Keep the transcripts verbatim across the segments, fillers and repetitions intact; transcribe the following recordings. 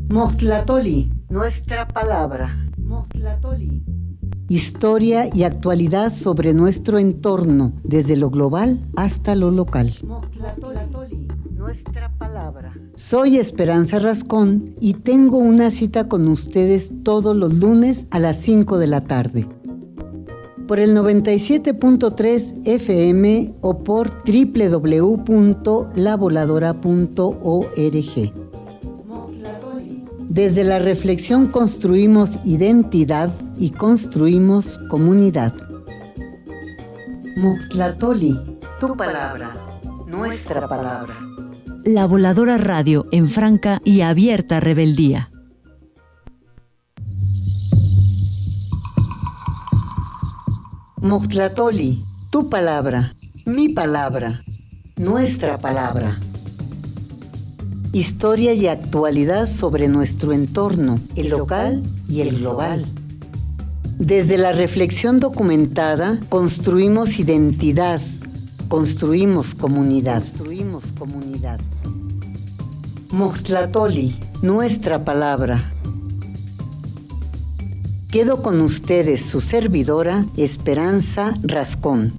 Mostlatoli, nuestra palabra. Mostlatoli. Historia y actualidad sobre nuestro entorno, desde lo global hasta lo local. Mostlatoli, nuestra palabra. Soy Esperanza Rascón y tengo una cita con ustedes todos los lunes a las cinco de la tarde. Por el noventa y siete punto tres F M o por doble u doble u doble u punto la voladora punto org. Desde la reflexión construimos identidad y construimos comunidad. Mostlatoli, tu palabra, nuestra palabra. La Voladora Radio en franca y abierta rebeldía. Mostlatoli, tu palabra, mi palabra, nuestra palabra. Historia y actualidad sobre nuestro entorno, el local y el global. Desde la reflexión documentada, construimos identidad, construimos comunidad. Construimos comunidad. Mostlatoli, nuestra palabra. Quedo con ustedes, su servidora, Esperanza Rascón.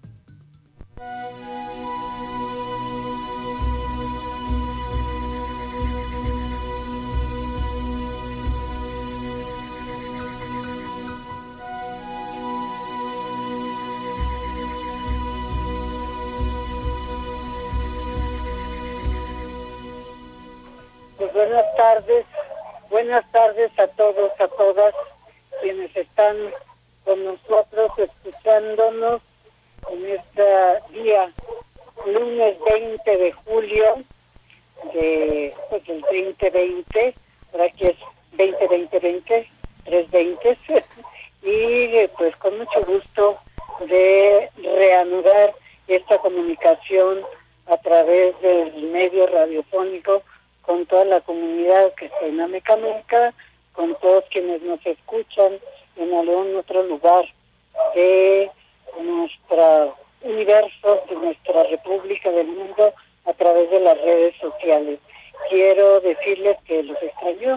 Buenas tardes, buenas tardes a todos, a todas quienes están con nosotros escuchándonos en este día, lunes veinte de julio de pues, el veinte veinte, ahora que es veinte veinte veinte, tres veinte, y pues con mucho gusto de reanudar esta comunicación a través del medio radiofónico con toda la comunidad que está en Amecameca, con todos quienes nos escuchan en algún otro lugar de nuestro universo, de nuestra república, del mundo, a través de las redes sociales. Quiero decirles que los extrañó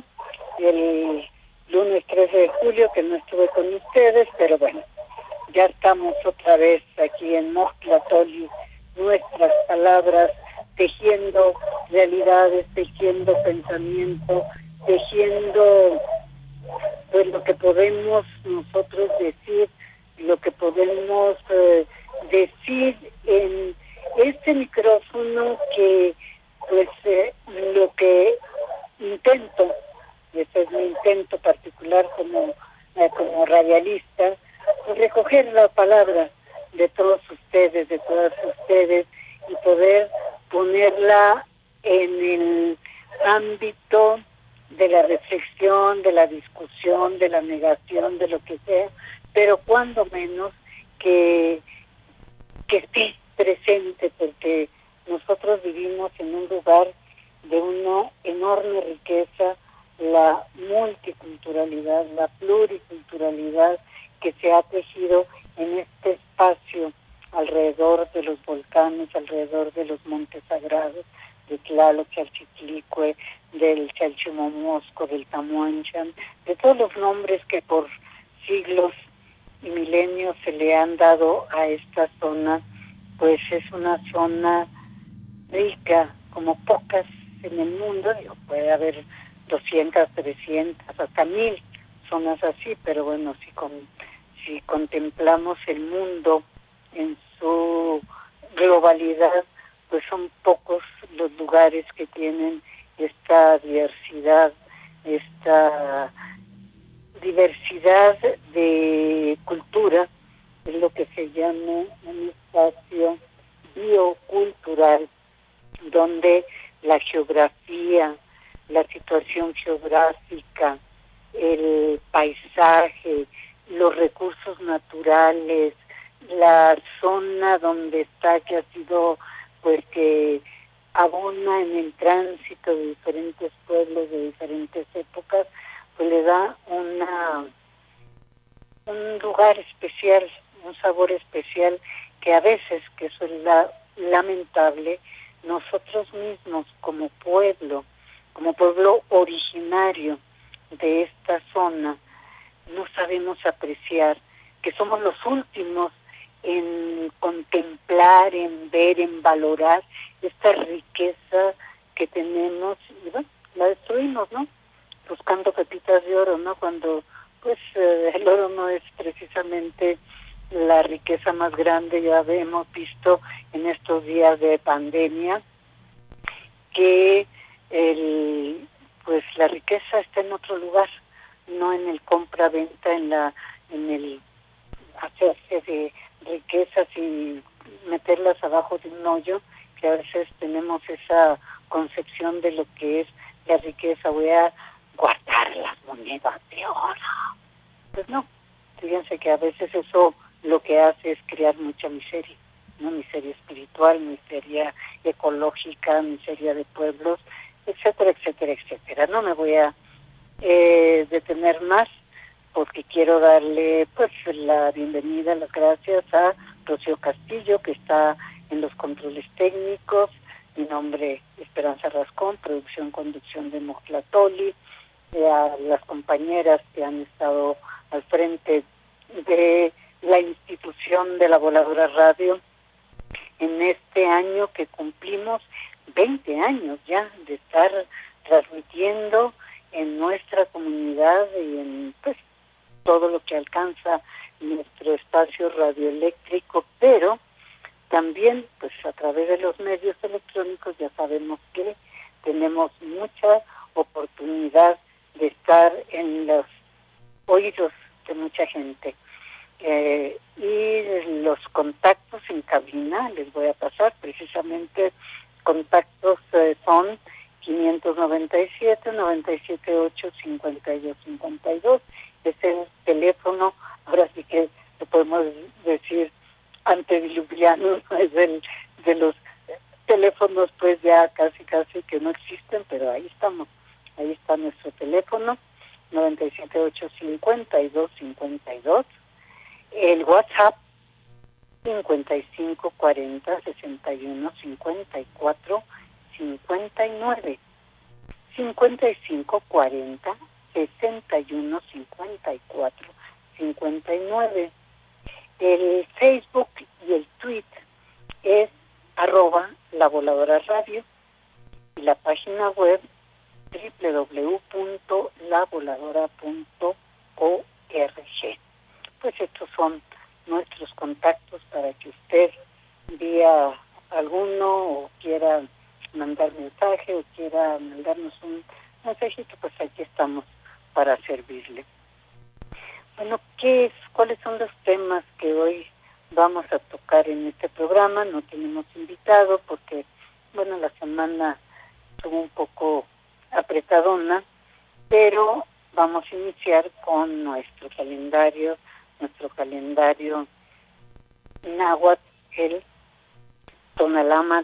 el lunes trece de julio, que no estuve con ustedes, pero bueno, ya estamos otra vez aquí en Mostlatoli, nuestras palabras, tejiendo realidades, tejiendo pensamiento, tejiendo pues lo que podemos nosotros decir, lo que podemos eh, decir en este micrófono que pues eh, lo que intento, ese es mi intento particular como, eh, como radialista, pues recoger la palabra de todos ustedes, de todas ustedes, y poder ponerla en el ámbito de la reflexión, de la discusión, de la negación, de lo que sea, pero cuando menos que, que esté presente, porque nosotros vivimos en un lugar de una enorme riqueza, la multiculturalidad, la pluriculturalidad que se ha tejido en este espacio alrededor de los volcanes, alrededor de los montes sagrados, de Tlaloc, Chalchiclicue, del Chalchimomosco, del Tamuanchan, de todos los nombres que por siglos y milenios se le han dado a esta zona, pues es una zona rica, como pocas en el mundo. Digo, puede haber doscientas, trescientas, hasta mil zonas así, pero bueno, si, con, si contemplamos el mundo en su globalidad, pues son pocos los lugares que tienen esta diversidad, esta diversidad de cultura, es lo que se llama un espacio biocultural, donde la geografía, la situación geográfica, el paisaje, los recursos naturales, la zona donde está, que ha sido, pues que abona en el tránsito de diferentes pueblos, de diferentes épocas, pues le da una un lugar especial, un sabor especial, que a veces, que eso es la, lamentable, nosotros mismos como pueblo, como pueblo originario de esta zona, no sabemos apreciar que somos los últimos en contemplar, en ver, en valorar esta riqueza que tenemos, y bueno, la destruimos, ¿no? Buscando pepitas de oro, ¿no? Cuando pues eh, el oro no es precisamente la riqueza más grande. Ya hemos visto en estos días de pandemia que el, pues la riqueza está en otro lugar, no en el compra-venta, en la en el hacerse de riquezas y meterlas abajo de un hoyo, que a veces tenemos esa concepción de lo que es la riqueza. Voy a guardar las monedas de oro. Pues no, fíjense que a veces eso lo que hace es crear mucha miseria, ¿no? Miseria espiritual, miseria ecológica, miseria de pueblos, etcétera, etcétera, etcétera. No me voy a eh, detener más, porque quiero darle pues la bienvenida, las gracias a Rocío Castillo, que está en los controles técnicos. Mi nombre es Esperanza Rascón, producción, conducción de Mostlatoli, eh, a las compañeras que han estado al frente de la institución de la Voladora Radio en este año que cumplimos veinte años ya de estar transmitiendo en nuestra comunidad y en pues todo lo que alcanza nuestro espacio radioeléctrico, pero también pues a través de los medios electrónicos ya sabemos que tenemos mucha oportunidad de estar en los oídos de mucha gente. Eh, y los contactos en cabina, les voy a pasar precisamente, contactos eh, son quinientos noventa y siete, noventa y siete ocho, cincuenta y dos cincuenta y dos, es el teléfono, ahora sí que lo podemos decir antediluviano, ¿no? Es el de los teléfonos pues ya casi casi que no existen, pero ahí estamos, ahí está nuestro teléfono, noventa y siete ocho, cincuenta y dos cincuenta y dos, el WhatsApp cincuenta y cinco cuarenta, sesenta y uno cincuenta y cuatro cincuenta y nueve, cincuenta y cinco cuarenta, sesenta y uno cincuenta y cuatro cincuenta y nueve. El Facebook y el tweet es arroba La Voladora Radio y la página web doble u doble u doble u punto la voladora punto org. Pues estos son nuestros contactos para que usted vía alguno o quiera mandar mensaje o quiera mandarnos un mensajito, pues aquí estamos para servirle. Bueno, ¿qué es? ¿Cuáles son los temas que hoy vamos a tocar en este programa? No tenemos invitado porque, bueno, la semana estuvo un poco apretadona, pero vamos a iniciar con nuestro calendario, nuestro calendario náhuatl, el Tonalama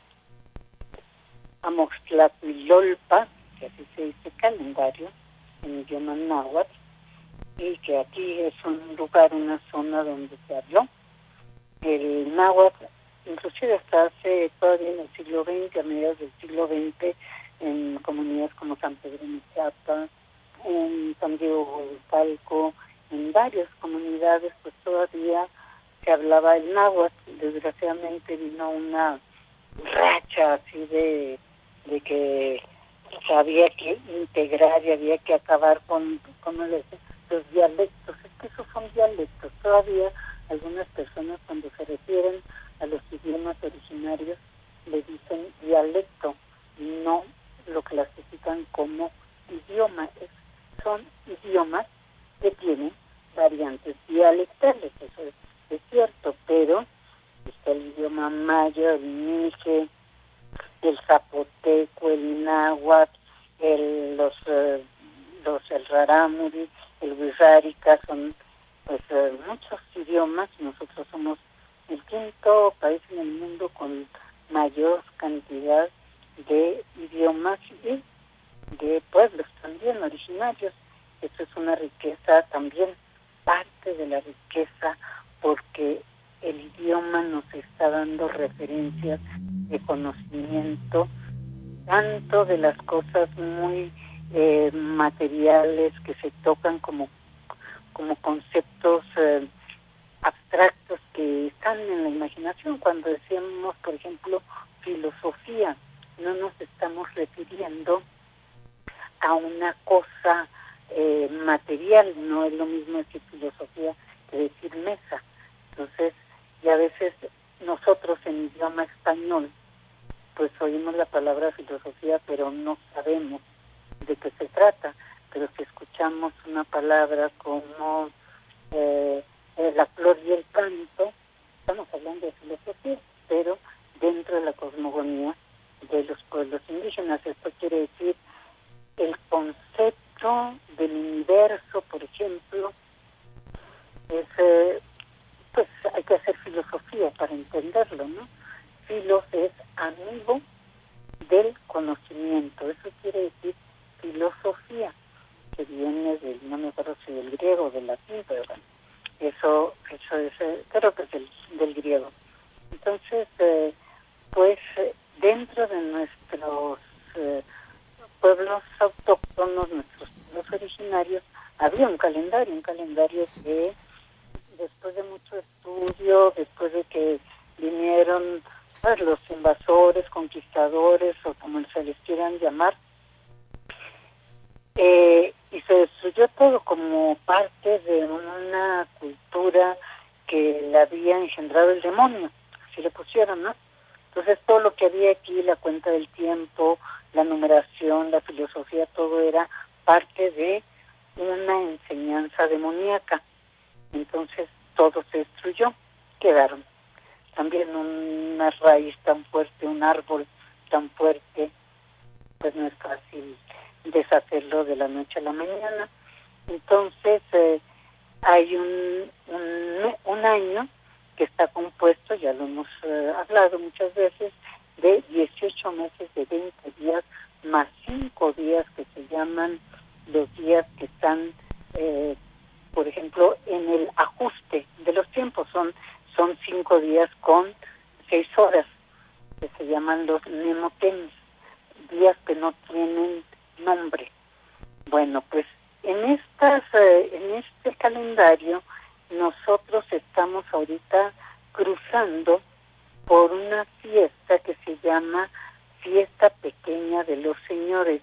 Amoxtlahuilolpa, que así se dice calendario en idioma náhuatl, y que aquí es un lugar, una zona donde se habló el náhuatl, inclusive hasta hace todavía en el siglo veinte, a mediados del siglo veinte, en comunidades como San Pedro Mixapa, en San Diego Palco, en varias comunidades, pues todavía se hablaba el náhuatl. Desgraciadamente vino una racha así de, de que se había que integrar y había que acabar con, con los, los dialectos. Es que esos son dialectos. Todavía algunas personas cuando se refieren a los idiomas originarios le dicen dialecto, no lo clasifican como idioma. Es, son idiomas que tienen variantes dialectales, eso es, es cierto, pero está el idioma maya, el mije, el zapoteco, el náhuatl, el, los, uh, los, el rarámuri, el wixárika, son pues uh, muchos idiomas. Nosotros somos el quinto país en el mundo con mayor cantidad de idiomas y de pueblos también originarios. Eso es una riqueza también, parte de la riqueza, porque el idioma nos está dando referencias de conocimiento tanto de las cosas muy eh, materiales que se tocan como, como conceptos eh, abstractos que están en la imaginación. Cuando decíamos, por ejemplo, filosofía, no nos estamos refiriendo a una cosa eh, material, no es lo mismo decir filosofía que decir mesa. Entonces, y a veces nosotros en idioma español, pues oímos la palabra filosofía, pero no sabemos de qué se trata. Pero si escuchamos una palabra como eh, eh, la flor y el canto, estamos hablando de filosofía, pero dentro de la cosmogonía de los pueblos indígenas. Esto quiere decir el concepto del universo, por ejemplo, es, eh, pues hay que hacer filosofía para entenderlo, ¿no? Filos es amigo del conocimiento, eso quiere decir filosofía, que viene del, no me acuerdo si del griego o del latín, pero bueno, eso, eso es, eh, creo que es del, del griego. Entonces, eh, pues dentro de nuestros eh, pueblos autóctonos, nuestros pueblos originarios, había un calendario, un calendario que después de mucho estudio, después de que vinieron pues, los invasores, conquistadores, o como se les quieran llamar, eh, y se destruyó todo como parte de una cultura que le había engendrado el demonio, así le pusieron, ¿no? Entonces todo lo que había aquí, la cuenta del tiempo, la numeración, la filosofía, todo era parte de una enseñanza demoníaca. Entonces todo se destruyó, quedaron. También una raíz tan fuerte, un árbol tan fuerte, pues no es fácil deshacerlo de la noche a la mañana. Entonces eh, hay un, un, un año que está compuesto, ya lo hemos eh, hablado muchas veces, de dieciocho meses de veinte días, más cinco días que se llaman los días que están, eh, por ejemplo, en el ajuste de los tiempos. Son, son cinco días con seis horas, que se llaman los nemotenes, días que no tienen nombre. Bueno, pues en, estas, eh, en este calendario nosotros estamos ahorita cruzando por una fiesta que se llama Fiesta Pequeña de los Señores,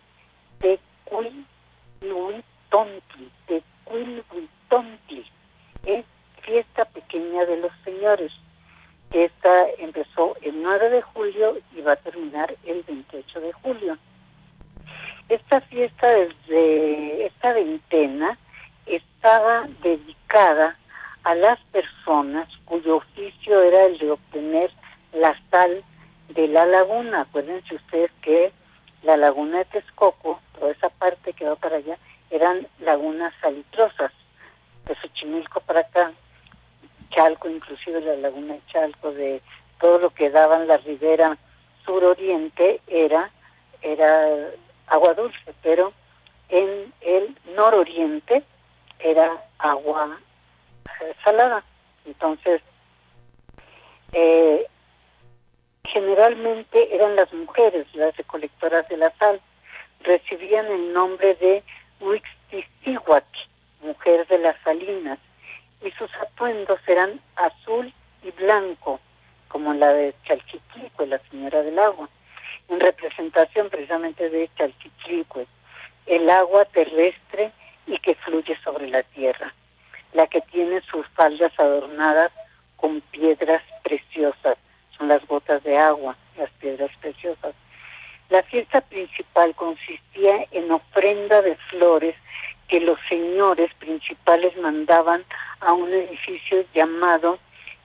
Tecuiluitontli, Tecuiluitontli, es Fiesta Pequeña de los Señores. Esta empezó el nueve de julio y va a terminar el veintiocho de julio. Esta fiesta, desde esta veintena, estaba dedicada a las personas cuyo oficio era el de obtener la sal de la laguna. Acuérdense ustedes que la laguna de Texcoco, toda esa parte que va para allá, eran lagunas salitrosas. De Xochimilco para acá, Chalco, inclusive la laguna de Chalco, de todo lo que daban la ribera suroriente, era, era agua dulce, pero en el nororiente era agua salada. Entonces, eh, generalmente eran las mujeres las recolectoras de la sal. Recibían el nombre de Huixtisihuac, mujer de las salinas, y sus atuendos eran azul y blanco, como la de Chalchitlicue, la señora del agua, en representación precisamente de Chalchitlicue, el agua terrestre y que fluye sobre la tierra, la que tiene sus faldas adornadas con piedras preciosas, son las gotas de agua, las piedras preciosas. La fiesta principal consistía en ofrenda de flores que los señores principales mandaban a un edificio llamado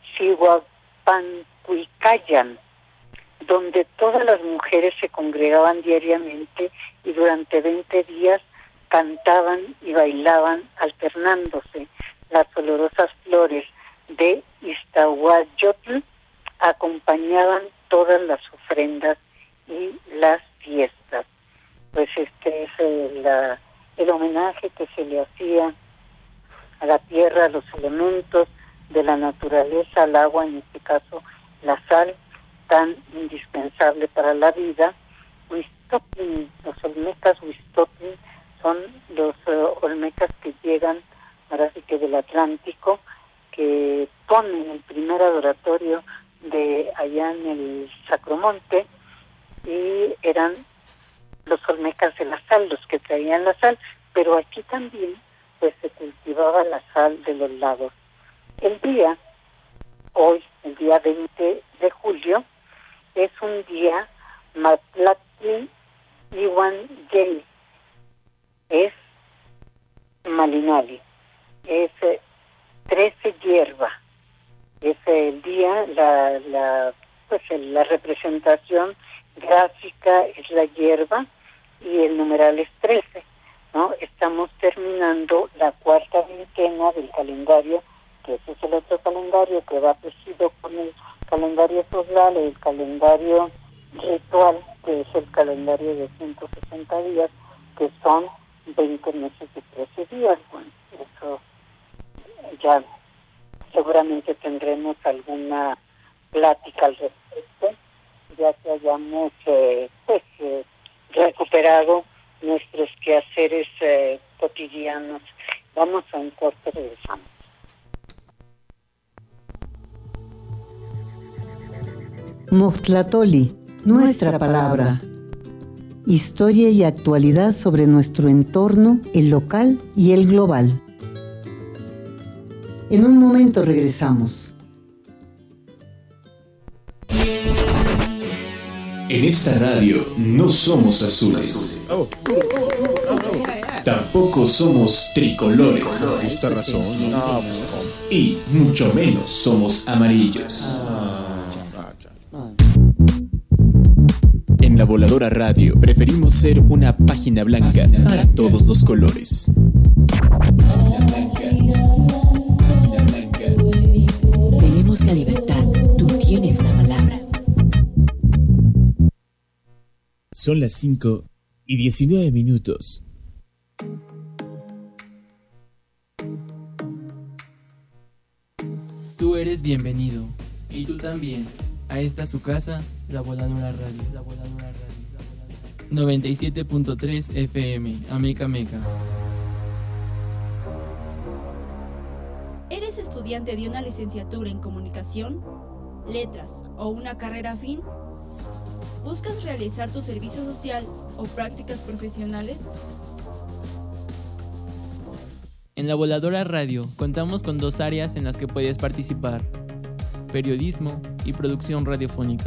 Xihuapancuicayan, donde todas las mujeres se congregaban diariamente y durante veinte días cantaban y bailaban alternándose. Las olorosas flores de Iztahuayotl acompañaban todas las ofrendas y las fiestas. Pues este es el, la, el homenaje que se le hacía a la tierra, a los elementos de la naturaleza, al agua, en este caso la sal, tan indispensable para la vida. Huixtopin. Los olmecas Huixtopin son los uh, olmecas que llegan, ahora sí que del Atlántico, que ponen el primer adoratorio de allá en el Sacromonte, y eran los olmecas de la sal, los que traían la sal, pero aquí también pues se cultivaba la sal de los lagos. El día, hoy, el día veinte de julio, es un día Matlatli Iwan Yei, es Malinali, es eh, trece hierba, es el día, la, la, pues la representación gráfica es la hierba y el numeral es trece, ¿no? Estamos terminando la cuarta veintena del calendario, que ese es el otro calendario que va presidido con el calendario solar, el calendario ritual, que es el calendario de ciento sesenta días, que son veinte meses y trece días. Bueno, eso ya seguramente tendremos alguna plática al respecto, ya que hayamos eh, pues eh, recuperado nuestros quehaceres eh, cotidianos. Vamos a un corte, regresamos. Moxtlatoli, nuestra palabra. Historia y actualidad sobre nuestro entorno, el local y el global. En un momento regresamos. En esta radio no somos azules. Tampoco somos tricolores. Y mucho menos somos amarillos. En La Voladora Radio preferimos ser una página blanca para todos los colores. Tenemos la libertad, tú tienes la palabra. Son las cinco y diecinueve minutos. Tú eres bienvenido, y tú también, a esta su casa, La Voladora Radio. La Voladora Radio. noventa y siete punto tres F M, Ameca Meca. ¿Eres estudiante de una licenciatura en comunicación, letras o una carrera afín? ¿Buscas realizar tu servicio social o prácticas profesionales? En La Voladora Radio contamos con dos áreas en las que puedes participar: periodismo y producción radiofónica.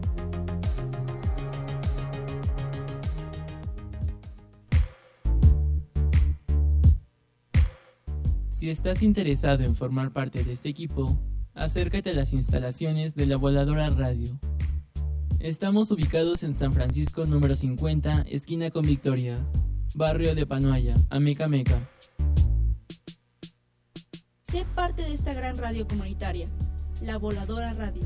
Si estás interesado en formar parte de este equipo, acércate a las instalaciones de La Voladora Radio. Estamos ubicados en San Francisco número cincuenta, esquina con Victoria, barrio de Panoaya, Ameca Meca. Sé parte de esta gran radio comunitaria, La Voladora Radio.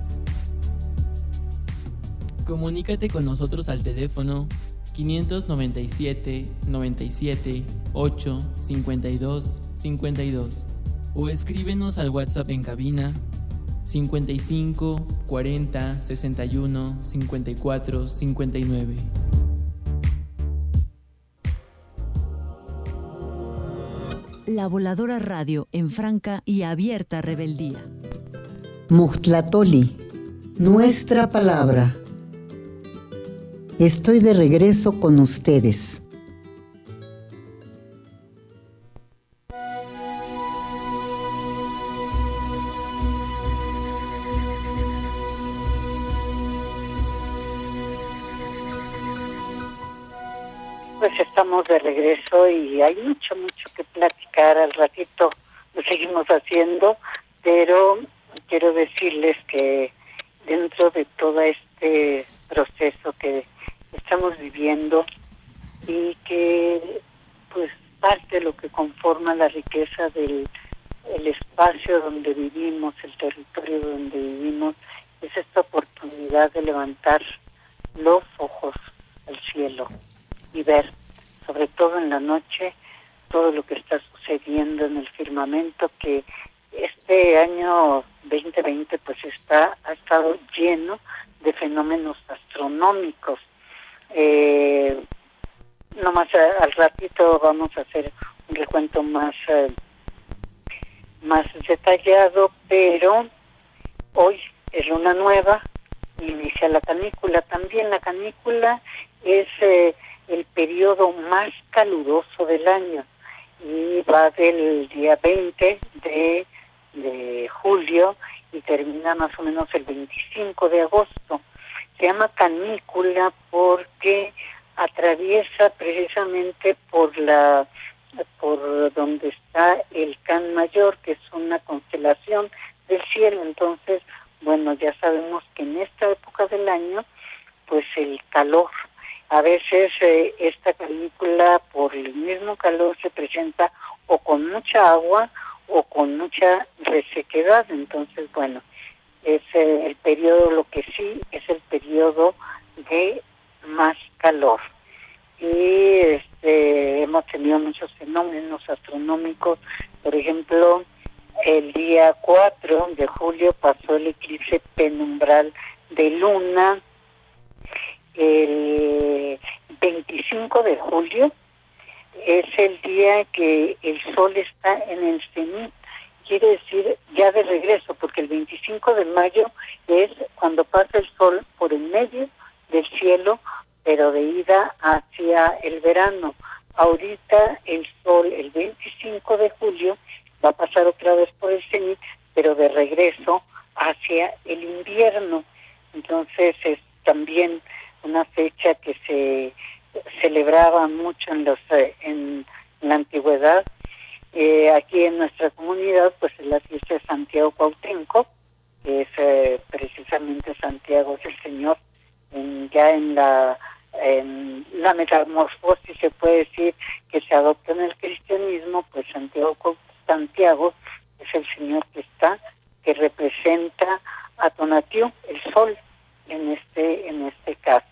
Comunícate con nosotros al teléfono quinientos noventa y siete, noventa y siete, ocho, cincuenta y dos, cincuenta y dos o escríbenos al WhatsApp en cabina cincuenta y cinco, cuarenta, sesenta y uno, cincuenta y cuatro, cincuenta y nueve. La Voladora Radio en franca y abierta rebeldía. Moxtlatoli, nuestra palabra. Estoy de regreso con ustedes. Pues estamos de regreso y hay mucho, mucho que platicar. Al ratito lo seguimos haciendo, pero quiero decirles que dentro de todo este proceso que estamos viviendo y que pues parte de lo que conforma la riqueza del el espacio donde vivimos, el territorio donde vivimos, es esta oportunidad de levantar los ojos al cielo y ver, sobre todo en la noche, todo lo que está sucediendo en el firmamento, que este año veinte veinte pues está ha estado lleno de fenómenos astronómicos. Eh, nomás a, al ratito vamos a hacer un recuento más, eh, más detallado, pero hoy es luna nueva, inicia la canícula. También la canícula es eh, el periodo más caluroso del año y va del día veinte de, de julio y termina más o menos el veinticinco de agosto. Se llama canícula porque atraviesa precisamente por la por donde está el Can Mayor, que es una constelación del cielo. Entonces, bueno, ya sabemos que en esta época del año, pues el calor, a veces eh, esta canícula por el mismo calor se presenta o con mucha agua o con mucha resequedad. Entonces, bueno, es eh, el periodo, lo que sí es el periodo de más calor. Y este, hemos tenido muchos fenómenos astronómicos. Por ejemplo, el día cuatro de julio pasó el eclipse penumbral de luna. El veinticinco de julio es el día que el sol está en el cenit, quiere decir ya de regreso, porque el veinticinco de mayo es cuando pasa el sol por el medio del cielo, pero de ida hacia el verano. Ahorita el sol, el veinticinco de julio, va a pasar otra vez por el cenit, pero de regreso hacia el invierno. Entonces es también una fecha que se celebraba mucho en los en la antigüedad. Eh, aquí en nuestra comunidad, pues es la fiesta de Santiago Cuauhtémoc, que es eh, precisamente Santiago es el Señor. En, ya en la en la metamorfosis se puede decir que se adopta en el cristianismo, pues Santiago Santiago es el Señor que está, que representa a Tonatiuh, el sol, en este en este caso.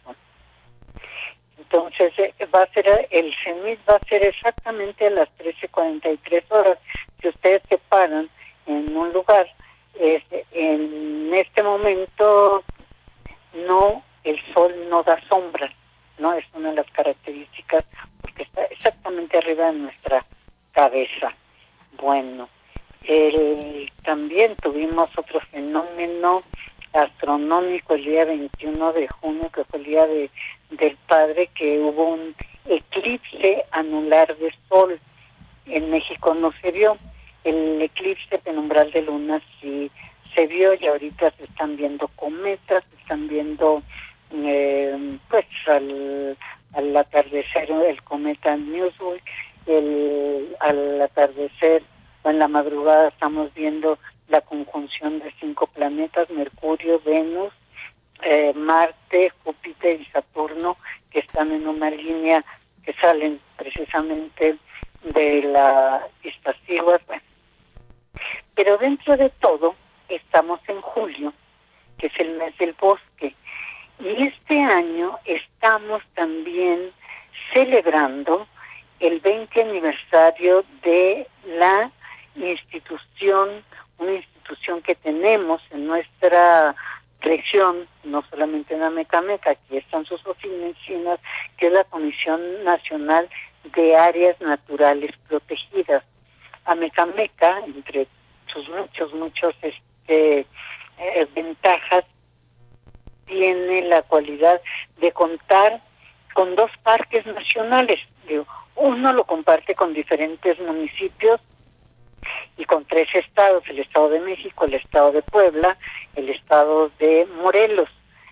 Entonces eh, va a ser el cenit va a ser exactamente a las trece cuarenta y tres horas. Si ustedes se paran en un lugar, es, en este momento no el sol no da sombras, no es una de las características porque está exactamente arriba de nuestra cabeza. Bueno, el, también tuvimos otro fenómeno astronómico el día veintiuno de junio, que fue el día de, del Padre, que hubo un eclipse anular de sol. En México no se vio. El eclipse penumbral de luna sí se vio, y ahorita se están viendo cometas, se están viendo eh, pues al, al atardecer el cometa Newsweek, el, al atardecer o en la madrugada estamos viendo la conjunción de cinco planetas: Mercurio, Venus, eh, Marte, Júpiter y Saturno, que están en una línea que salen precisamente de la Iztaccíhuatl. Bueno, pero dentro de todo estamos en julio, que es el mes del bosque, y este año estamos también celebrando el veinte aniversario de la institución, una institución que tenemos en nuestra región, no solamente en Amecameca, aquí están sus oficinas, que es la Comisión Nacional de Áreas Naturales Protegidas. Amecameca, entre sus muchos, muchos este, eh, ventajas, tiene la cualidad de contar con dos parques nacionales. Uno lo comparte con diferentes municipios y con tres estados: el Estado de México, el Estado de Puebla, el Estado de Morelos.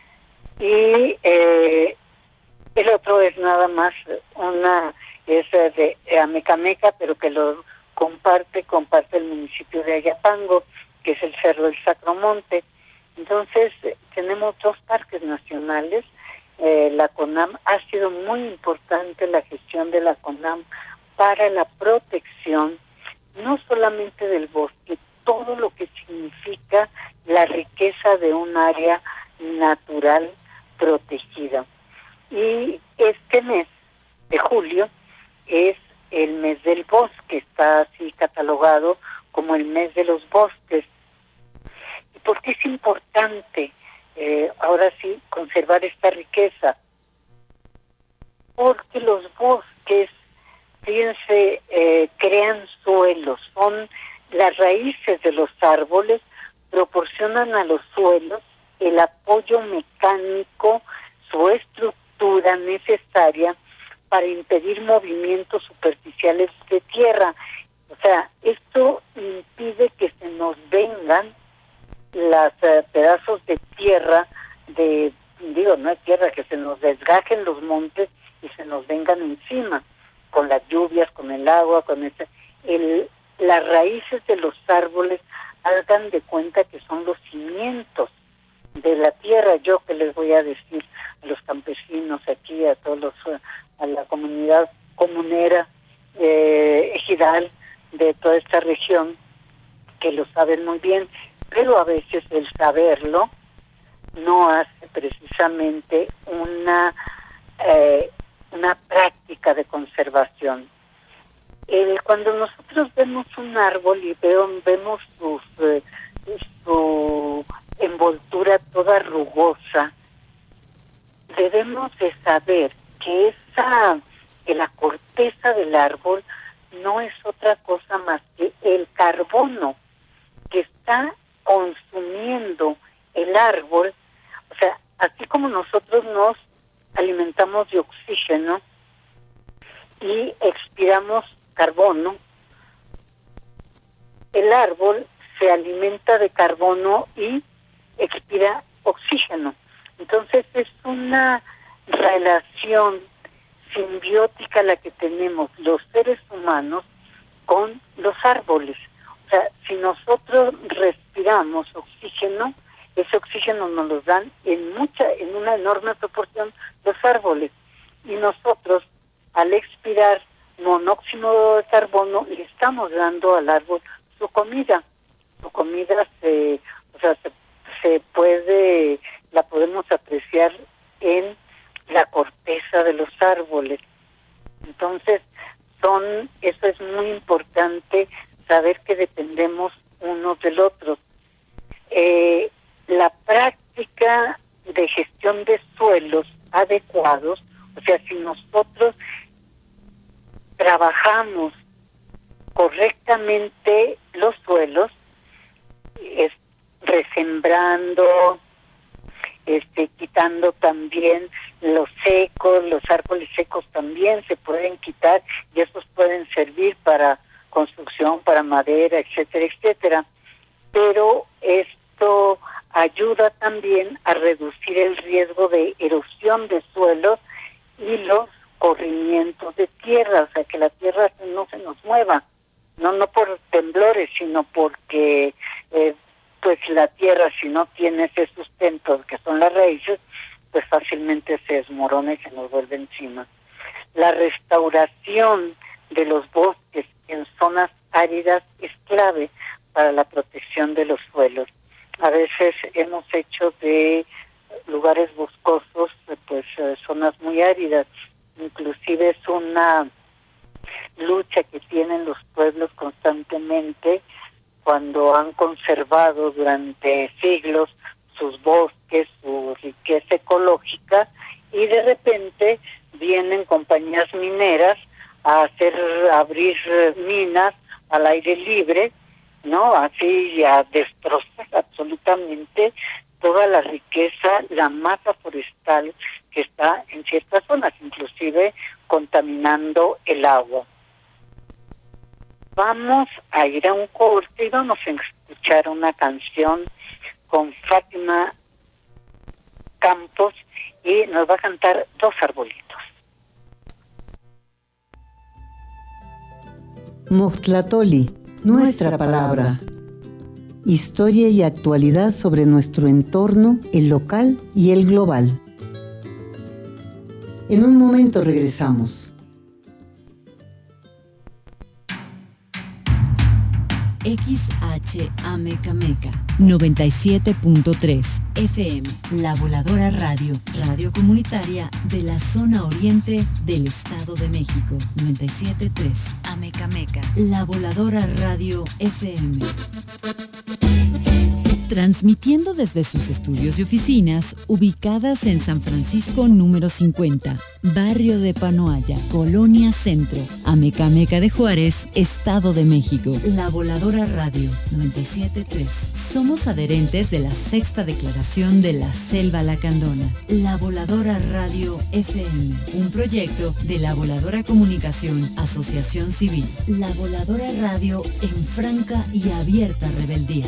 Y eh, el otro es nada más una, es de Amecameca, pero que lo comparte, comparte el municipio de Ayapango, que es el Cerro del Sacromonte. Entonces, eh, tenemos dos parques nacionales. Eh, la CONAM, ha sido muy importante la gestión de la CONAM para la protección no solamente del bosque, todo lo que significa la riqueza de un área natural protegida. Y este mes de julio es el mes del bosque, está así catalogado como el mes de los bosques. ¿Y por qué es importante eh, ahora sí conservar esta riqueza? porque los bosques, fíjense, eh, crean suelos, son las raíces de los árboles, proporcionan a los suelos el apoyo mecánico, su estructura necesaria para impedir movimientos superficiales de tierra. O sea, esto impide que se nos vengan los uh, pedazos de tierra, de digo, no es tierra, que se nos desgajen los montes y se nos vengan encima, con las lluvias, con el agua, con ese, el, las raíces de los árboles hagan de cuenta que son los cimientos de la tierra. Yo que les voy a decir a los campesinos aquí, a todos los, a la comunidad comunera, eh, ejidal de toda esta región, que lo saben muy bien, pero a veces el saberlo no hace precisamente una eh, una práctica de conservación. El, cuando nosotros vemos un árbol y veo, vemos sus, eh, su envoltura toda rugosa, debemos de saber que esa, que la corteza del árbol no es otra cosa más que el carbono que está consumiendo el árbol. O sea, así como nosotros nos alimentamos de oxígeno y expiramos carbono, el árbol se alimenta de carbono y expira oxígeno. Entonces es una relación simbiótica la que tenemos los seres humanos con los árboles. O sea, si nosotros respiramos oxígeno, ese oxígeno nos lo dan en mucha, en una enorme proporción los árboles. Y nosotros, al expirar monóxido de carbono, le estamos dando al árbol su comida. Su comida se, o sea, se, se puede, la podemos apreciar en la corteza de los árboles. Entonces, son, eso es muy importante, saber que dependemos unos del otro. Eh, la práctica de gestión de suelos adecuados, o sea, si nosotros trabajamos correctamente los suelos, es, resembrando, este, quitando también los secos, los árboles secos también se pueden quitar y esos pueden servir para construcción, para madera, etcétera, etcétera. Pero esto ayuda también a reducir el riesgo de erosión de suelos y los corrimientos de tierra, o sea, que la tierra no se nos mueva, no no por temblores, sino porque eh, pues la tierra, si no tiene ese sustento que son las raíces, pues fácilmente se desmorona y se nos vuelve encima. La restauración de los bosques en zonas áridas es clave para la protección de los suelos. A veces hemos hecho de lugares boscosos pues eh, zonas muy áridas. Inclusive es una lucha que tienen los pueblos constantemente cuando han conservado durante siglos sus bosques, su riqueza ecológica, y de repente vienen compañías mineras a hacer a abrir minas al aire libre, ¿no? Así a destrozar absolutamente toda la riqueza, la masa forestal que está en ciertas zonas, inclusive contaminando el agua. Vamos a ir a un corte y vamos a escuchar una canción con Fátima Campos y nos va a cantar Dos arbolitos. Mostlatoli, nuestra palabra. Historia y actualidad sobre nuestro entorno, el local y el global. En un momento regresamos. X H Amecameca noventa y siete punto tres F M, La Voladora Radio, radio comunitaria de la zona oriente del Estado de México. noventa y siete punto tres Amecameca, La Voladora Radio F M. Transmitiendo desde sus estudios y oficinas, ubicadas en San Francisco número cincuenta, Barrio de Panoaya, Colonia Centro, Amecameca de Juárez, Estado de México. La Voladora Radio noventa y siete punto tres. Somos adherentes de la Sexta Declaración de la Selva Lacandona. La Voladora Radio F M, un proyecto de La Voladora Comunicación, Asociación Civil. La Voladora Radio en franca y abierta rebeldía.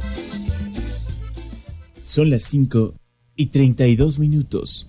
Son las cinco y treinta y dos minutos.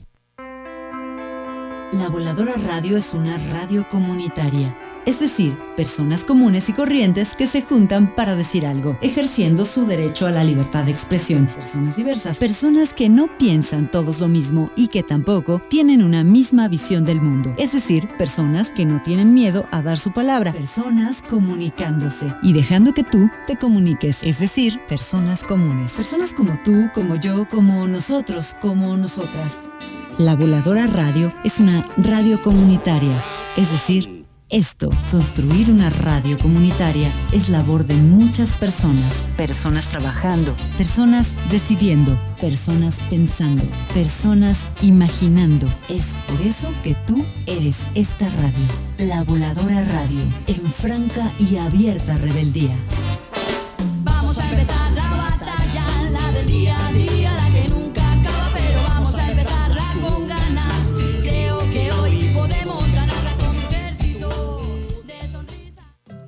La Voladora Radio es una radio comunitaria, es decir, personas comunes y corrientes que se juntan para decir algo, ejerciendo su derecho a la libertad de expresión. Personas diversas, personas que no piensan todos lo mismo y que tampoco tienen una misma visión del mundo. Es decir, personas que no tienen miedo a dar su palabra. Personas comunicándose y dejando que tú te comuniques. Es decir, personas comunes. Personas como tú, como yo, como nosotros, como nosotras. La Voladora Radio es una radio comunitaria, es decir, esto, construir una radio comunitaria, es labor de muchas personas. Personas trabajando, personas decidiendo, personas pensando, personas imaginando. Es por eso que tú eres esta radio, La Voladora Radio, en franca y abierta rebeldía. Vamos a empezar la batalla, la del día a día, la que nunca acaba, pero vamos a empezarla con ganas. Creo que hoy podemos ganarla con un ejército de sonrisas.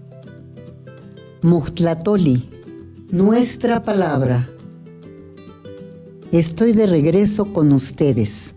Mojtlatoli, nuestra palabra. Estoy de regreso con ustedes.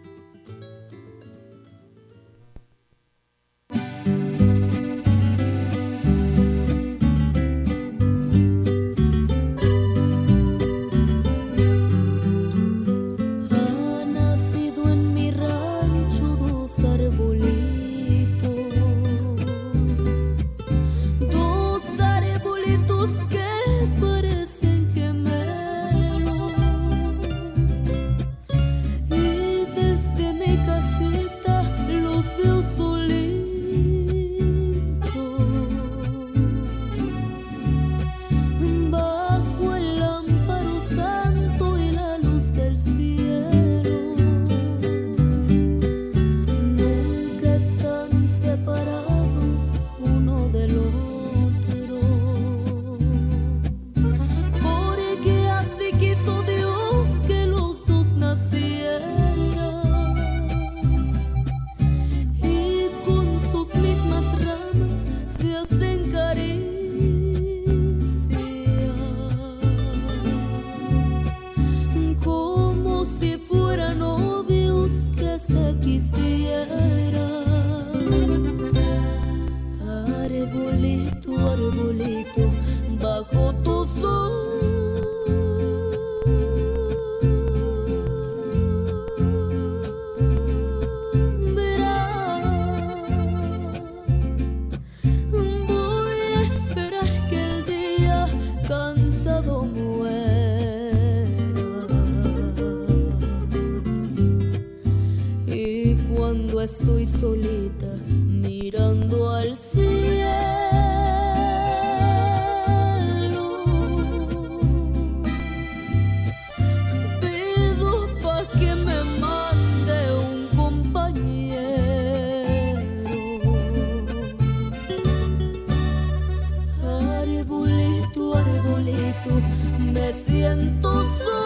Estoy solita mirando al cielo, pido pa' que me mande un compañero. Arbolito, arbolito, me siento sola.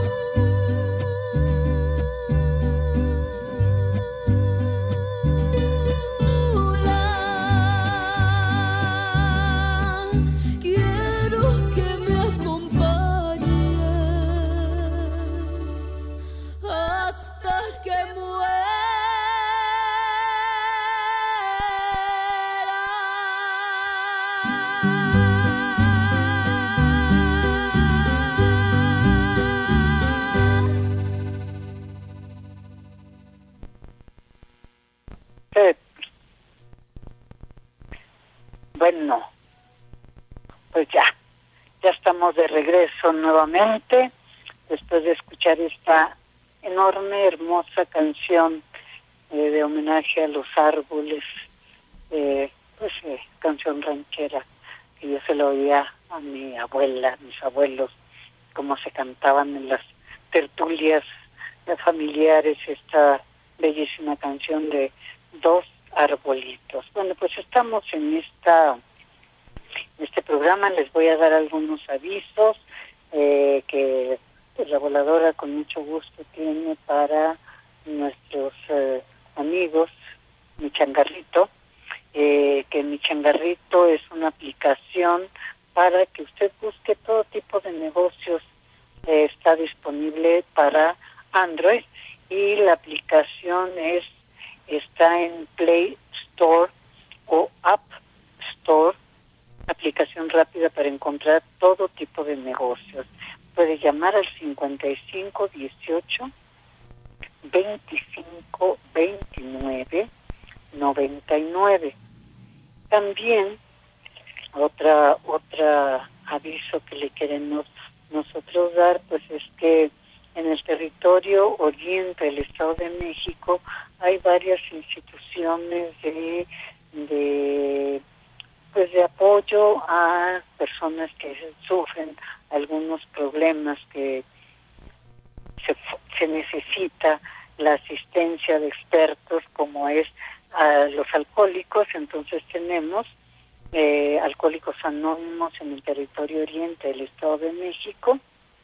Bueno, pues ya, ya estamos de regreso nuevamente, después de escuchar esta enorme, hermosa canción eh, de homenaje a los árboles, eh, pues eh, canción ranchera, que yo se la oía a mi abuela, a mis abuelos, como se cantaban en las tertulias familiares esta bellísima canción de Dos Arbolitos. Bueno, pues estamos en esta en este programa. Les voy a dar algunos avisos eh, que pues, la voladora con mucho gusto tiene para nuestros eh, amigos. Mi Changarrito, eh, que Mi Changarrito es una aplicación para que usted busque todo tipo de negocios. Eh, está disponible para Android y la aplicación es está en Play Store o App Store, aplicación rápida para encontrar todo tipo de negocios. Puede llamar al cincuenta y cinco dieciocho veinticinco veintinueve noventa y nueve. También otra otra aviso que le queremos nosotros dar, pues es que en el territorio oriente del Estado de México hay varias instituciones de de pues de apoyo a personas que sufren algunos problemas, que se, se necesita la asistencia de expertos, como es a los alcohólicos. Entonces tenemos eh, Alcohólicos Anónimos en el territorio oriente del Estado de México,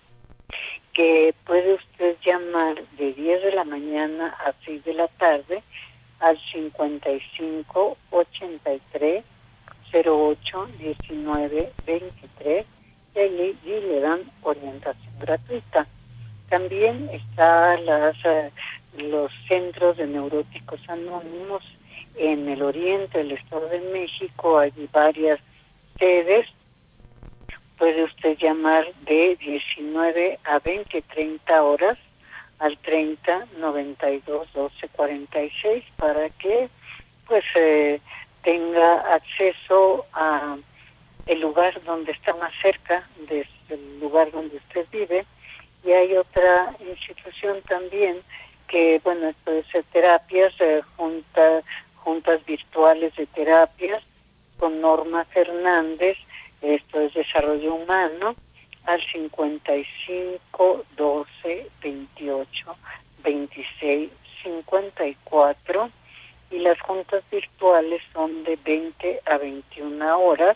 que puede usted llamar de diez de la mañana a seis de la tarde al cincuenta y cinco ochenta y tres cero ocho diecinueve veintitrés y, y le dan orientación gratuita. También están las uh, los centros de neuróticos anónimos en el oriente del Estado de México. Hay varias sedes. Puede usted llamar de diecinueve a veinte treinta horas al treinta noventa y dos doce cuarenta y seis para que pues eh, tenga acceso a el lugar donde está más cerca del lugar donde usted vive. Y hay otra institución también que, bueno, esto es terapias, eh, junta, juntas virtuales de terapias con Norma Fernández. Esto es desarrollo humano, al cincuenta y cinco doce veintiocho veintiséis cincuenta y cuatro, y las juntas virtuales son de veinte a veintiuna horas.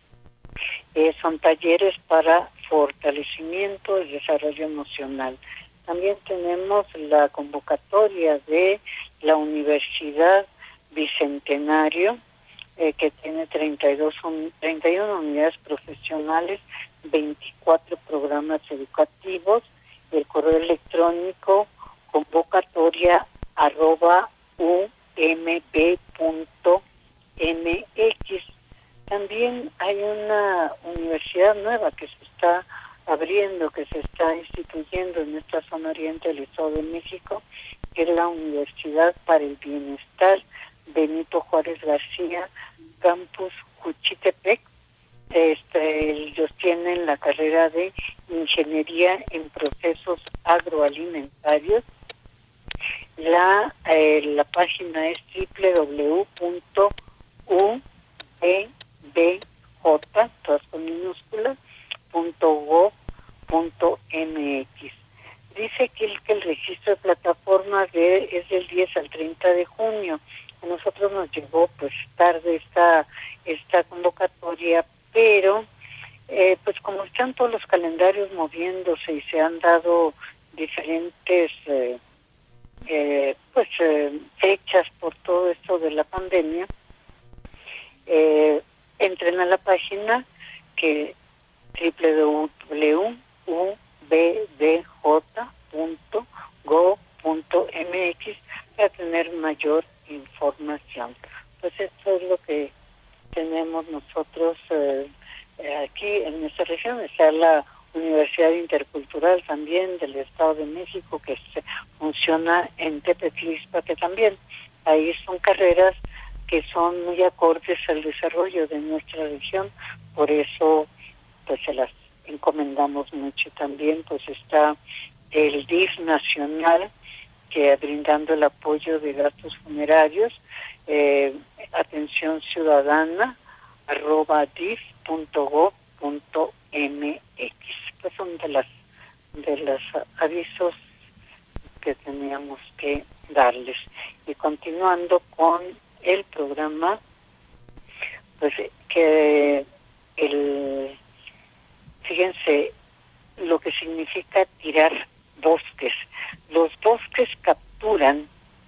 Eh, son talleres para fortalecimiento y desarrollo emocional. También tenemos la convocatoria de la Universidad Bicentenario, eh, que tiene treinta y dos, treinta y una unidades profesionales, veinticuatro programas educativos. El correo electrónico convocatoria arroba umb punto mx. También hay una universidad nueva que se está abriendo, que se está instituyendo en esta zona oriente del Estado de México, que es la Universidad para el Bienestar Benito Juárez García, Campus Juchitepec. Este, ellos tienen la carrera de Ingeniería en Procesos Agroalimentarios. La, eh, la página es doble u doble u doble u punto u b b j, todas con minúsculas, punto gov punto m x. Dice que el, que el registro de plataformas de, es del diez al treinta de junio. A nosotros nos llegó pues tarde esta, esta convocatoria, pero eh, pues como están todos los calendarios moviéndose y se han dado diferentes eh, eh, pues eh, fechas por todo esto de la pandemia, eh, entren a la página que doble u doble u doble u punto u b b j punto gov punto m x para tener mayor información. Pues esto es lo que tenemos nosotros eh, aquí en nuestra región. Está la Universidad Intercultural también del Estado de México, que se, funciona en Tepetlispa, que también ahí son carreras que son muy acordes al desarrollo de nuestra región. Por eso pues se las encomendamos mucho. También pues está el D I F nacional, que brindando el apoyo de gastos funerarios, eh, atención ciudadana, arroba dif punto gov punto m x. Pues son de las de los avisos que teníamos que darles. Y continuando con el programa, pues que el fíjense lo que significa tirar bosques. Los bosques capturan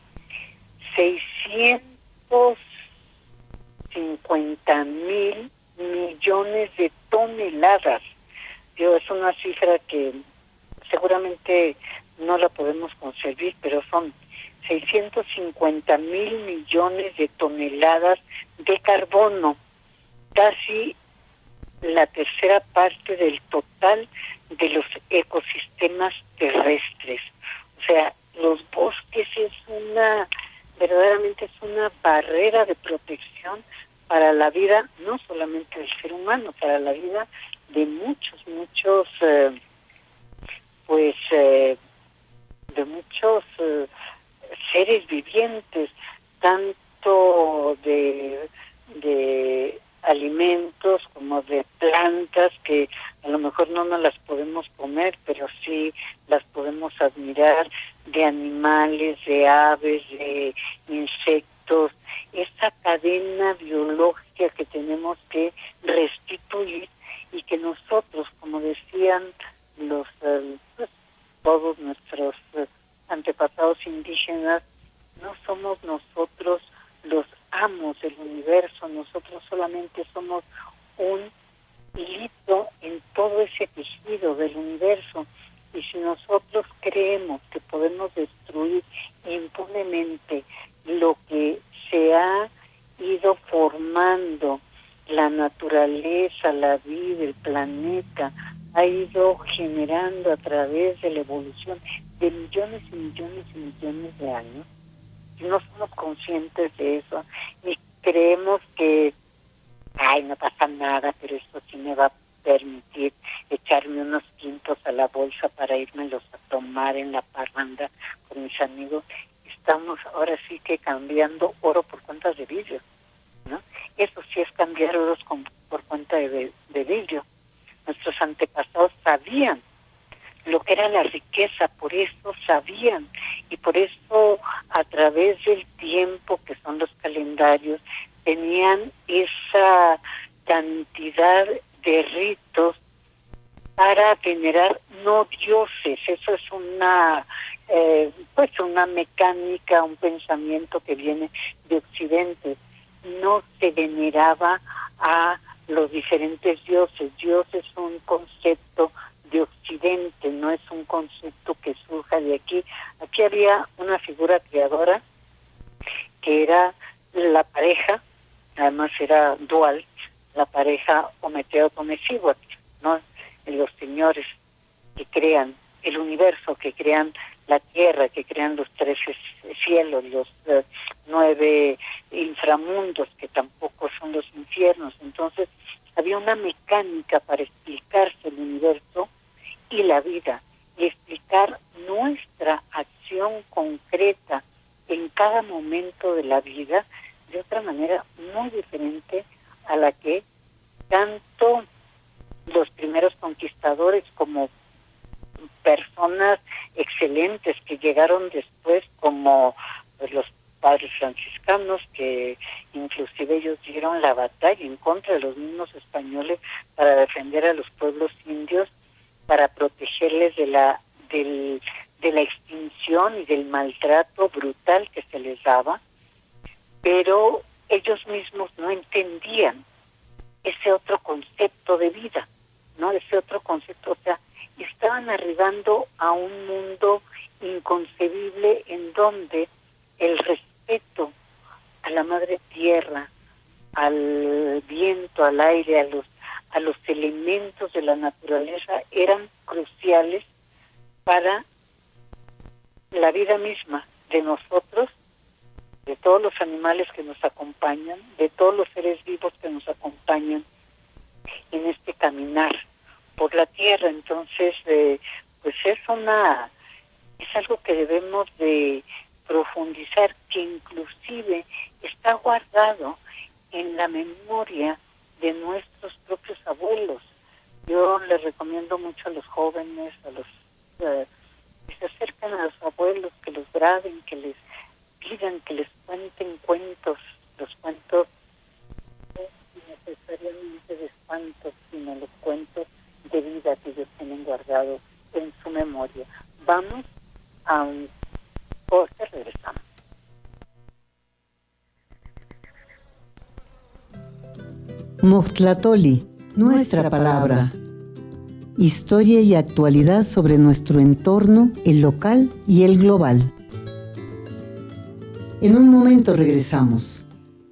seiscientos cincuenta mil millones de toneladas. Yo, es una cifra que seguramente no la podemos concebir, pero son seiscientos cincuenta mil millones de toneladas de carbono, casi la tercera parte del total de los ecosistemas terrestres. O sea, los bosques es una, verdaderamente es una barrera de protección para la vida, no solamente del ser humano, para la vida de muchos, muchos, eh, pues, eh, de muchos eh, seres vivientes, tanto de, de alimentos como de plantas que a lo mejor no nos las podemos comer, pero sí las podemos admirar, de animales, de aves, de insectos, esa cadena biológica que tenemos que restituir y que nosotros, como decían los eh, pues, todos nuestros eh, antepasados indígenas, no somos nosotros los amos del universo, nosotros solamente somos un hilito en todo ese tejido del universo, y si nosotros creemos que podemos destruir impunemente lo que se ha ido formando, la naturaleza, la vida, el planeta, ha ido generando a través de la evolución de millones y millones y millones de años, y no somos conscientes de eso, y creemos que, ay, no pasa nada, pero esto sí me va a permitir echarme unos quintos a la bolsa para irmelos a tomar en la parranda con mis amigos. Estamos ahora sí que cambiando oro por cuentas de vidrio, ¿no? Eso sí es cambiar oro con, por cuenta de, de vidrio. Nuestros antepasados sabían lo que era la riqueza, por eso sabían, y por eso a través del tiempo, que son los calendarios, tenían esa cantidad de ritos para venerar no dioses. Eso es una eh, pues una mecánica, un pensamiento que viene de Occidente. No se veneraba a los diferentes dioses. Dios es un concepto de Occidente, no es un concepto que surja de aquí. Aquí había una figura creadora que era la pareja, además era dual, la pareja Ometeo-Tomecíhuatl, ¿no? Los señores que crean el universo, que crean la tierra, que crean los tres cielos, los uh, nueve inframundos, que tampoco son los infiernos. Entonces, había una mecánica para explicarse el universo y la vida, y explicar nuestra acción concreta en cada momento de la vida de otra manera muy diferente a la que tanto los primeros conquistadores como personas excelentes que llegaron después, como pues, los padres franciscanos, que inclusive ellos dieron la batalla en contra de los mismos españoles para defender a los pueblos indios, para protegerles de la del, de la extinción y del maltrato brutal que se les daba, pero ellos mismos no entendían ese otro concepto de vida, ¿no? Ese otro concepto, o sea, estaban arribando a un mundo inconcebible en donde el respeto a la madre tierra, al viento, al aire, a los a los elementos de la naturaleza eran cruciales para la vida misma de nosotros, de todos los animales que nos acompañan, de todos los seres vivos que nos acompañan en este caminar por la tierra. Entonces, eh, pues es una es algo que debemos de profundizar, que inclusive está guardado en la memoria de nuestros propios abuelos. Yo les recomiendo mucho a los jóvenes, a los uh, que se acercan a los abuelos, que los graben, que les pidan, que les cuenten cuentos, los cuentos no necesariamente de espantos, sino los cuentos de vida que ellos tienen guardados en su memoria. Vamos a un corte, regresamos. Mostlatoli, nuestra palabra. Historia y actualidad sobre nuestro entorno, el local y el global. En un momento regresamos.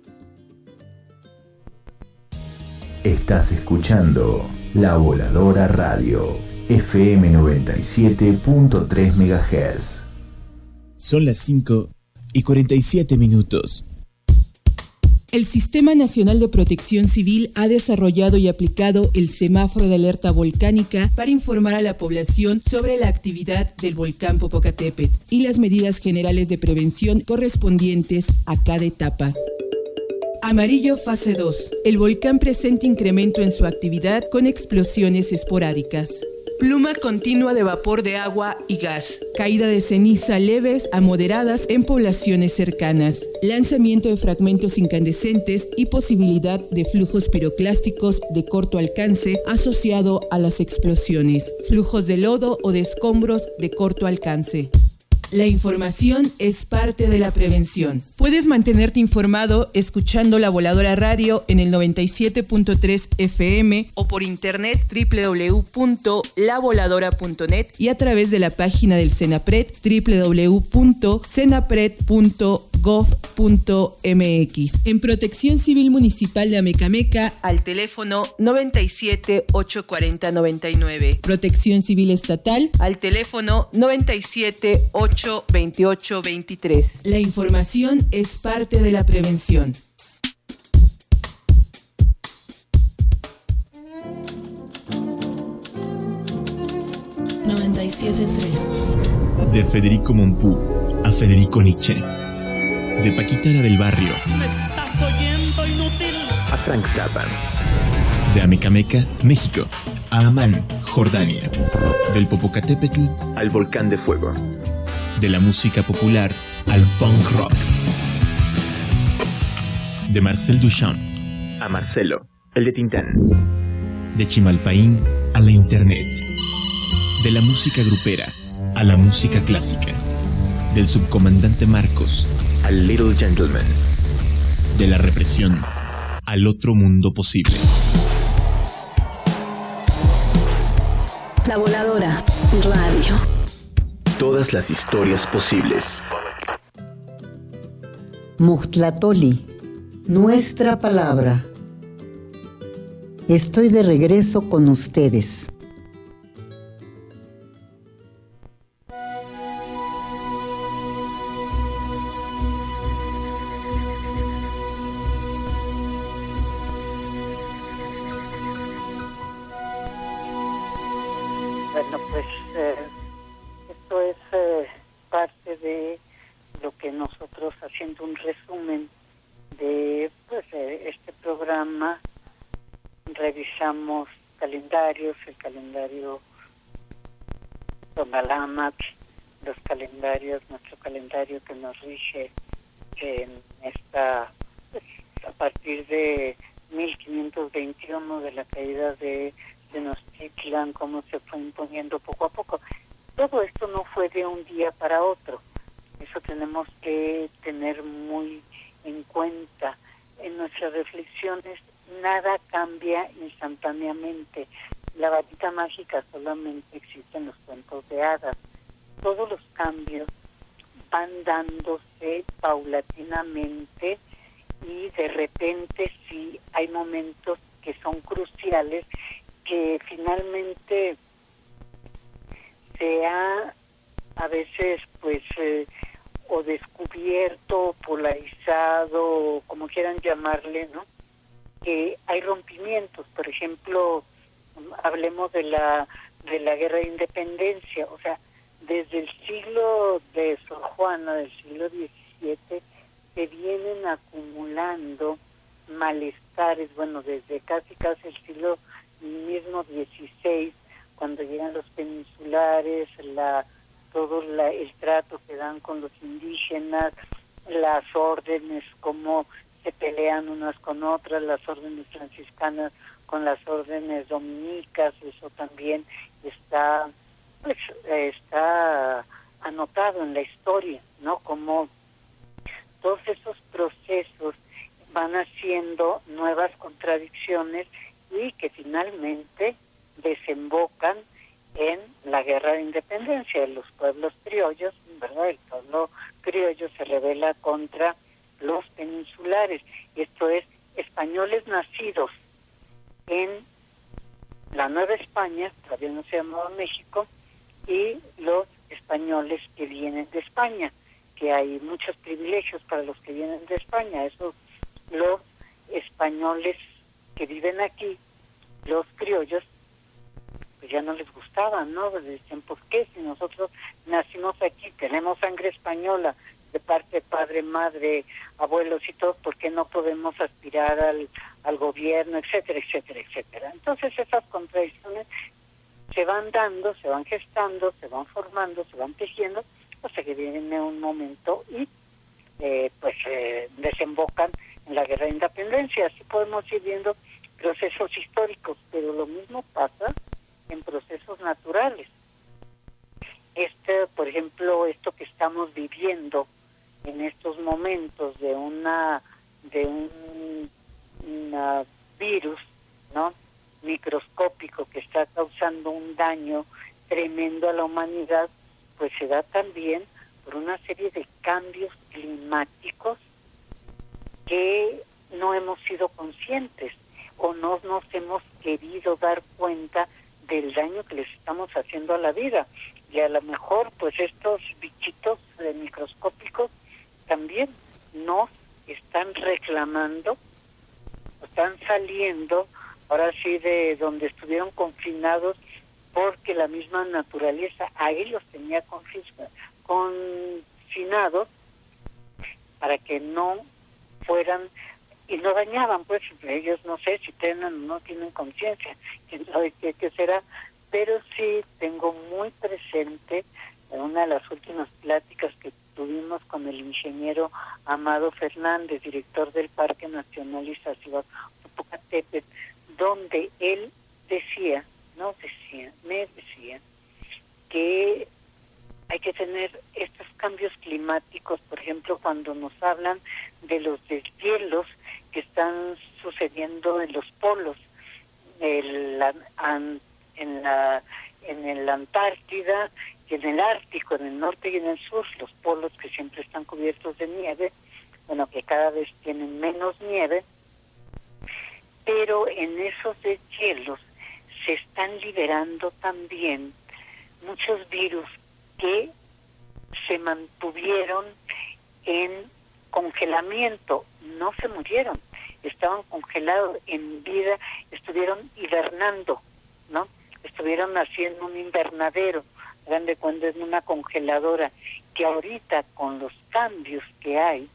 Estás escuchando La Voladora Radio, F M noventa y siete punto tres megahertz. Son las cinco y cuarenta y siete minutos. El Sistema Nacional de Protección Civil ha desarrollado y aplicado el semáforo de alerta volcánica para informar a la población sobre la actividad del volcán Popocatépetl y las medidas generales de prevención correspondientes a cada etapa. Amarillo fase dos. El volcán presenta incremento en su actividad con explosiones esporádicas. Pluma continua de vapor de agua y gas. Caída de ceniza leves a moderadas en poblaciones cercanas. Lanzamiento de fragmentos incandescentes y posibilidad de flujos piroclásticos de corto alcance asociado a las explosiones. Flujos de lodo o de escombros de corto alcance. La información es parte de la prevención. Puedes mantenerte informado escuchando La Voladora Radio en el noventa y siete punto tres F M o por internet doble u doble u doble u punto la voladora punto net y a través de la página del CENAPRED doble u doble u doble u punto cenapred punto gov punto m x. En Protección Civil Municipal de Amecameca al teléfono noventa y siete, ochocientos cuarenta, noventa y nueve. Protección Civil Estatal al teléfono noventa y siete, ochocientos veintiocho, veintitrés. La información es parte de la prevención. noventa y siete punto tres. De Federico Mompou a Federico Nietzsche. De Paquita del Barrio. ¿Me estás oyendo, inútil? A Frank Zappa. De Amecameca, México, a Amán, Jordania. Del Popocatépetl al Volcán de Fuego. De la música popular al punk rock. De Marcel Duchamp a Marcelo, el de Tintán. De Chimalpaín a la internet. De la música grupera a la música clásica. Del subcomandante Marcos al Little Gentleman. De la represión al otro mundo posible. La Voladora Radio. Todas las historias posibles. Mostlatoli, nuestra palabra. Estoy de regreso con ustedes. Bueno, pues eh, esto es eh, parte de lo que nosotros, haciendo un resumen de pues eh, este programa, revisamos calendarios, el calendario Tonalámatl, los calendarios, nuestro calendario que nos rige en esta, pues, a partir de mil quinientos veintiuno, de la caída de Tenochtitlan, cómo se fue imponiendo poco a poco. Todo esto no fue de un día para otro. Eso tenemos que tener muy en cuenta. En nuestras reflexiones nada cambia instantáneamente. La varita mágica solamente existe en los cuentos de hadas. Todos los cambios van dándose paulatinamente y de repente sí hay momentos que son cruciales, que finalmente se ha a veces pues eh, o descubierto, polarizado, como quieran llamarle, ¿no? Que hay rompimientos. Por ejemplo, hablemos de la de la guerra de independencia. O sea, desde el siglo de Sor Juana, del siglo diecisiete, se vienen acumulando malestares, bueno, desde casi casi el siglo mismo dieciséis, cuando llegan los peninsulares, la todo la, el trato que dan con los indígenas, las órdenes, cómo se pelean unas con otras, las órdenes franciscanas con las órdenes dominicas, eso también está, pues, está anotado en la historia, ¿no? Como todos esos procesos van haciendo nuevas contradicciones y que finalmente desembocan en la guerra de independencia de los pueblos criollos, ¿verdad? El pueblo criollo se rebela contra los peninsulares, esto es, españoles nacidos en la Nueva España, todavía no se llamaba México, y los españoles que vienen de España, que hay muchos privilegios para los que vienen de España, esos los españoles que viven aquí, los criollos, pues ya no les gustaban, ¿no? Decían, ¿por qué? Si nosotros nacimos aquí, tenemos sangre española, de parte de padre, madre, abuelos y todo, ¿por qué no podemos aspirar al, al gobierno, etcétera, etcétera, etcétera? Entonces esas contradicciones se van dando, se van gestando, se van formando, se van tejiendo, hasta que viene un momento y eh, pues eh, desembocan en la guerra de independencia. Así podemos ir viendo procesos históricos, pero lo mismo pasa en procesos naturales. Este, por ejemplo, esto que estamos viviendo en estos momentos de una de un una virus, ¿no? microscópico que está causando un daño tremendo a la humanidad, pues se da también por una serie de cambios climáticos que no hemos sido conscientes o no nos hemos querido dar cuenta del daño que les estamos haciendo a la vida. Y a lo mejor pues estos bichitos eh, microscópicos también nos están reclamando, están saliendo ahora sí de donde estuvieron confinados, porque la misma naturaleza a ellos tenía confinados para que no fueran y no dañaban, pues ellos no sé si tienen o no tienen conciencia, quién sabe qué, qué será, pero sí tengo muy presente en una de las últimas pláticas que tuvimos con el ingeniero Amado Fernández, director del Parque Nacional Iztaccíhuatl-Popocatépetl, donde él decía, no decía, me decía, que hay que tener estos cambios climáticos, por ejemplo, cuando nos hablan de los deshielos que están sucediendo en los polos, el, la, an, en la en el Antártida y en el Ártico, en el norte y en el sur, los polos que siempre están cubiertos de nieve, bueno, que cada vez tienen menos nieve, pero en esos deshielos se están liberando también muchos virus que se mantuvieron en congelamiento, no se murieron, estaban congelados en vida, estuvieron hibernando, ¿no? Estuvieron haciendo un invernadero, hagan de cuenta, es una congeladora, que ahorita con los cambios que hay,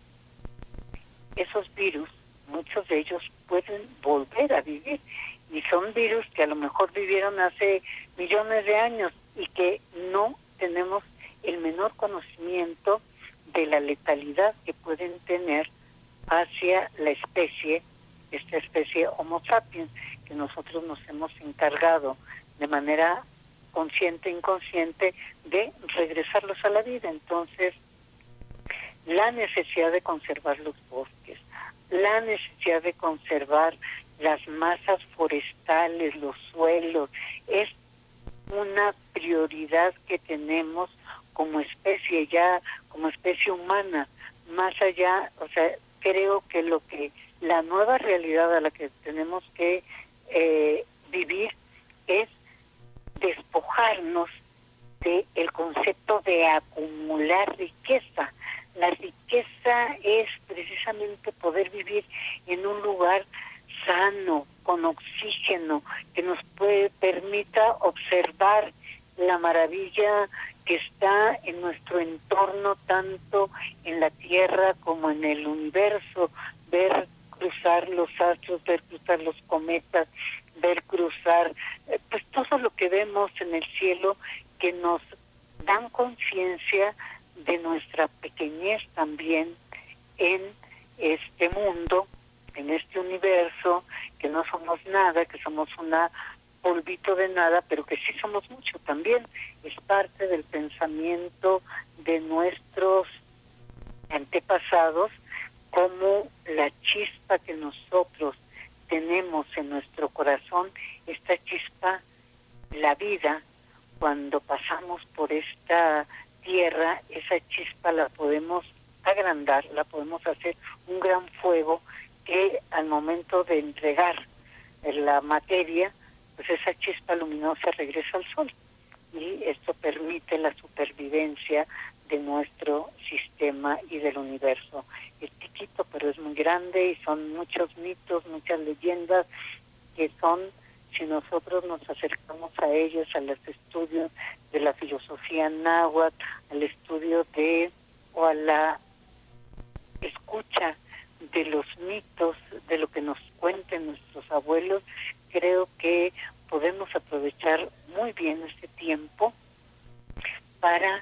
esos virus, muchos de ellos pueden volver a vivir, y son virus que a lo mejor vivieron hace millones de años y que no tenemos el menor conocimiento de la letalidad que pueden tener hacia la especie, esta especie Homo sapiens, que nosotros nos hemos encargado de manera consciente e inconsciente de regresarlos a la vida. Entonces, la necesidad de conservar los bosques, la necesidad de conservar las masas forestales, los suelos, es una prioridad que tenemos como especie, ya como especie humana, más allá, o sea, creo que lo que la nueva realidad a la que tenemos que eh, vivir es despojarnos del concepto de acumular riqueza. La riqueza es precisamente poder vivir en un lugar sano, con oxígeno, que nos puede, permita observar la maravilla que está en nuestro entorno, tanto en la Tierra como en el universo, ver cruzar los astros, ver cruzar los cometas, ver cruzar eh, pues todo lo que vemos en el cielo que nos dan conciencia de nuestra pequeñez también en este mundo, en este universo, que no somos nada, que somos una polvito de nada, pero que sí somos mucho también. Es parte del pensamiento de nuestros antepasados, como la chispa que nosotros tenemos en nuestro corazón, esta chispa, la vida, cuando pasamos por esta tierra, esa chispa la podemos agrandar, la podemos hacer un gran fuego que al momento de entregar la materia, pues esa chispa luminosa regresa al sol, y esto permite la supervivencia de nuestro sistema y del universo. Es chiquito, pero es muy grande, y son muchos mitos, muchas leyendas que son, si nosotros nos acercamos a ellos, a los estudios de la filosofía náhuatl, al estudio de, o a la escucha de los mitos, de lo que nos cuentan nuestros abuelos, creo que podemos aprovechar muy bien este tiempo para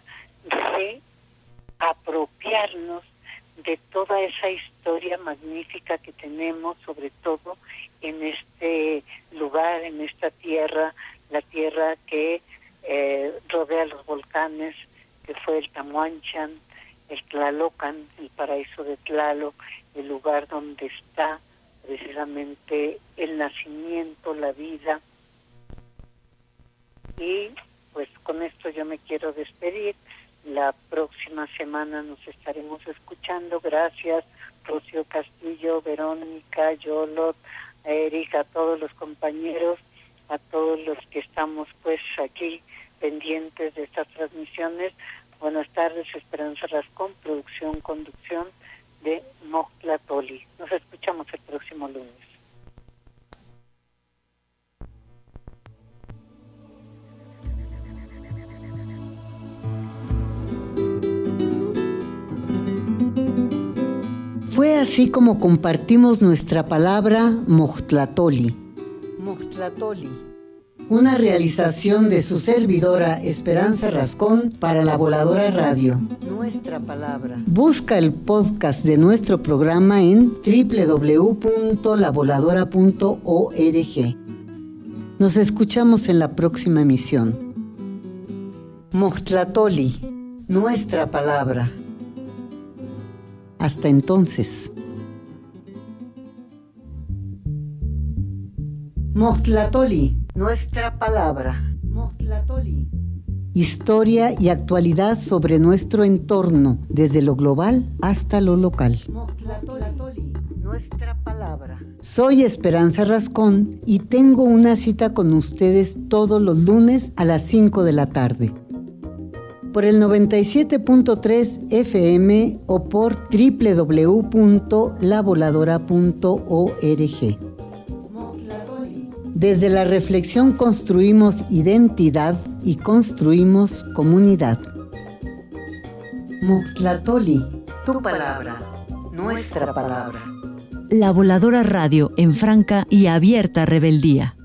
reapropiarnos de toda esa historia magnífica que tenemos, sobre todo en este lugar, en esta tierra, la tierra que eh, rodea los volcanes, que fue el Tamuanchan, el Tlalocan, el paraíso de Tlaloc, el lugar donde está precisamente el nacimiento, la vida. Y pues con esto yo me quiero despedir. La próxima semana nos estaremos escuchando. Gracias, Rocío Castillo, Verónica, Yolot, a Erika, a todos los compañeros, a todos los que estamos pues aquí pendientes de estas transmisiones. Buenas tardes, Esperanza Rascón, producción, conducción de Mohtlatoli. Nos escuchamos el próximo lunes. Fue así como compartimos nuestra palabra Mohtlatoli. Mohtlatoli, una realización de su servidora Esperanza Rascón para La Voladora Radio. Nuestra palabra. Busca el podcast de nuestro programa en doble u doble u doble u punto la voladora punto org. Nos escuchamos en la próxima emisión. Mohtlatoli, nuestra palabra. Hasta entonces. Mohtlatoli, nuestra palabra. Mohtlatoli. Historia y actualidad sobre nuestro entorno, desde lo global hasta lo local. Mohtlatoli, nuestra palabra. Soy Esperanza Rascón y tengo una cita con ustedes todos los lunes a las cinco de la tarde. Por el noventa y siete punto tres F M o por doble u doble u doble u punto la voladora punto org. Desde la reflexión construimos identidad y construimos comunidad. Mohtlatoli, tu palabra, nuestra palabra. La Voladora Radio en franca y abierta rebeldía.